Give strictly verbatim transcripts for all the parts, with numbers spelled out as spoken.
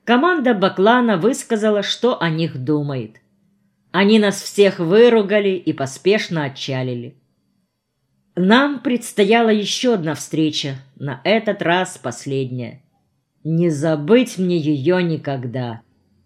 Команда Баклана высказала, что о них думает. Они нас всех выругали и поспешно отчалили. Нам предстояла еще одна встреча, на этот раз последняя. Не забыть мне ее никогда.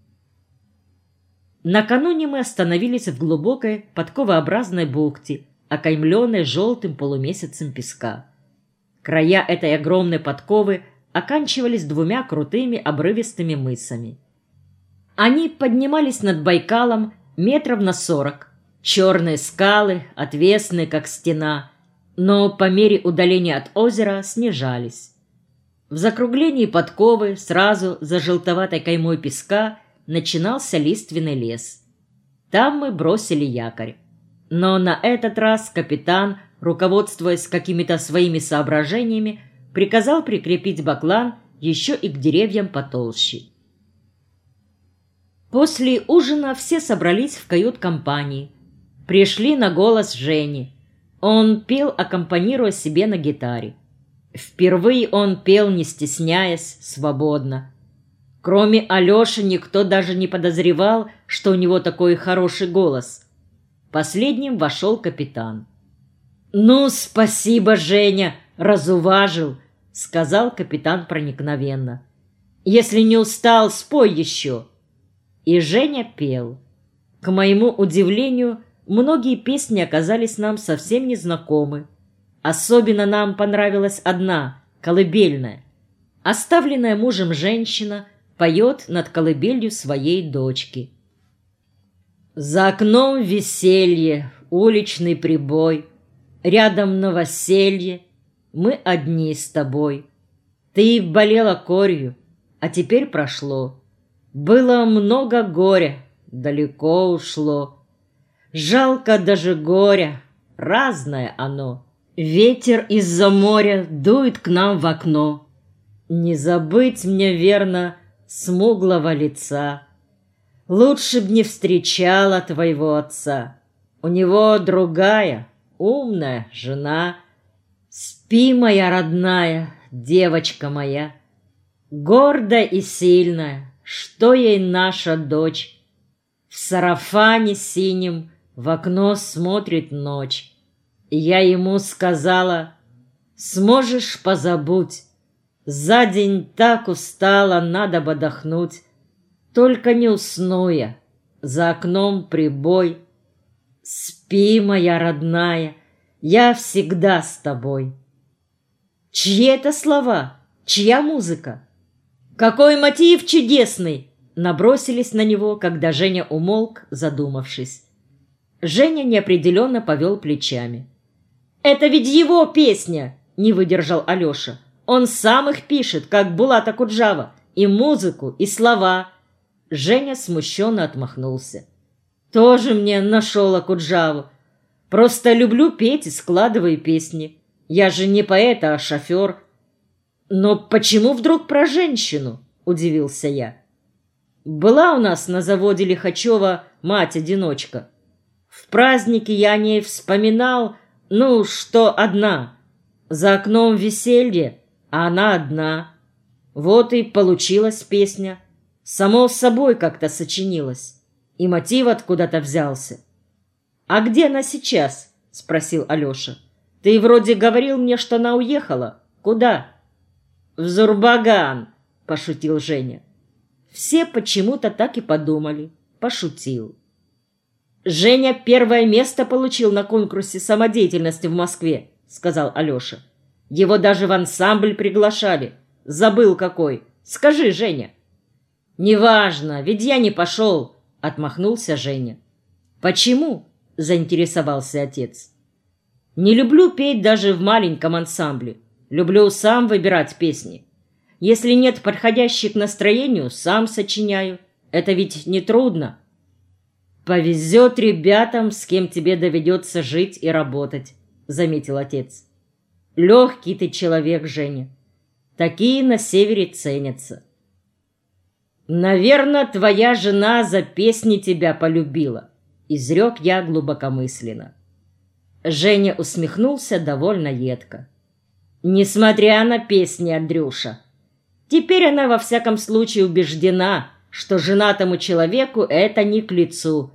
Накануне мы остановились в глубокой подковообразной бухте, окаймленной желтым полумесяцем песка. Края этой огромной подковы оканчивались двумя крутыми обрывистыми мысами. Они поднимались над Байкалом метров на сорок. Черные скалы, отвесные, как стена, но по мере удаления от озера снижались. В закруглении подковы, сразу за желтоватой каймой песка, начинался лиственный лес. Там мы бросили якорь. Но на этот раз капитан, руководствуясь какими-то своими соображениями, приказал прикрепить баклан еще и к деревьям потолще. После ужина все собрались в кают-компании. Пришли на голос Жени. Он пел, аккомпанируя себе на гитаре. Впервые он пел, не стесняясь, свободно. Кроме Алеши никто даже не подозревал, что у него такой хороший голос. Последним вошел капитан. «Ну, спасибо, Женя, разуважил», — сказал капитан проникновенно. «Если не устал, спой еще». И Женя пел. К моему удивлению, многие песни оказались нам совсем незнакомы. Особенно нам понравилась одна, колыбельная. Оставленная мужем женщина поет над колыбелью своей дочки. За окном веселье, уличный прибой, рядом новоселье, мы одни с тобой. Ты болела корью, а теперь прошло. Было много горя, далеко ушло. Жалко даже горя, разное оно. Ветер из-за моря дует к нам в окно. Не забыть мне, верно, смуглого лица. Лучше б не встречала твоего отца. У него другая, умная жена. Спи, моя родная, девочка моя. Гордая и сильная, что ей наша дочь. В сарафане синем в окно смотрит ночь. Я ему сказала: сможешь, позабудь. За день так устала, надо бы отдохнуть. Только не усну я, за окном прибой. Спи, моя родная, я всегда с тобой. Чьи это слова? Чья музыка? Какой мотив чудесный! Набросились на него, когда Женя умолк, задумавшись. Женя неопределенно повел плечами. «Это ведь его песня!» — не выдержал Алеша. «Он сам их пишет, как Булат Акуджава, и музыку, и слова». Женя смущенно отмахнулся. «Тоже мне нашел Акуджаву. Просто люблю петь и складываю песни. Я же не поэт, а шофер». «Но почему вдруг про женщину?» — удивился я. «Была у нас на заводе Лихачева мать-одиночка. В празднике я о ней вспоминал, ну, что одна. За окном веселье, а она одна. Вот и получилась песня. Само собой как-то сочинилась. И мотив откуда-то взялся». «А где она сейчас?» — спросил Алеша. «Ты вроде говорил мне, что она уехала. Куда?» «В Зурбаган», — пошутил Женя. Все почему-то так и подумали. Пошутил. «Женя первое место получил на конкурсе самодеятельности в Москве», — сказал Алеша. «Его даже в ансамбль приглашали. Забыл какой. Скажи, Женя». «Неважно, ведь я не пошел», — отмахнулся Женя. «Почему?» — заинтересовался отец. «Не люблю петь даже в маленьком ансамбле. Люблю сам выбирать песни. Если нет подходящих к настроению, сам сочиняю. Это ведь не трудно». «Повезет ребятам, с кем тебе доведется жить и работать», — заметил отец. «Легкий ты человек, Женя. Такие на севере ценятся». «Наверное, твоя жена за песни тебя полюбила», — изрек я глубокомысленно. Женя усмехнулся довольно едко. «Несмотря на песни, Андрюша, Теперь она во всяком случае убеждена, что женатому человеку это не к лицу,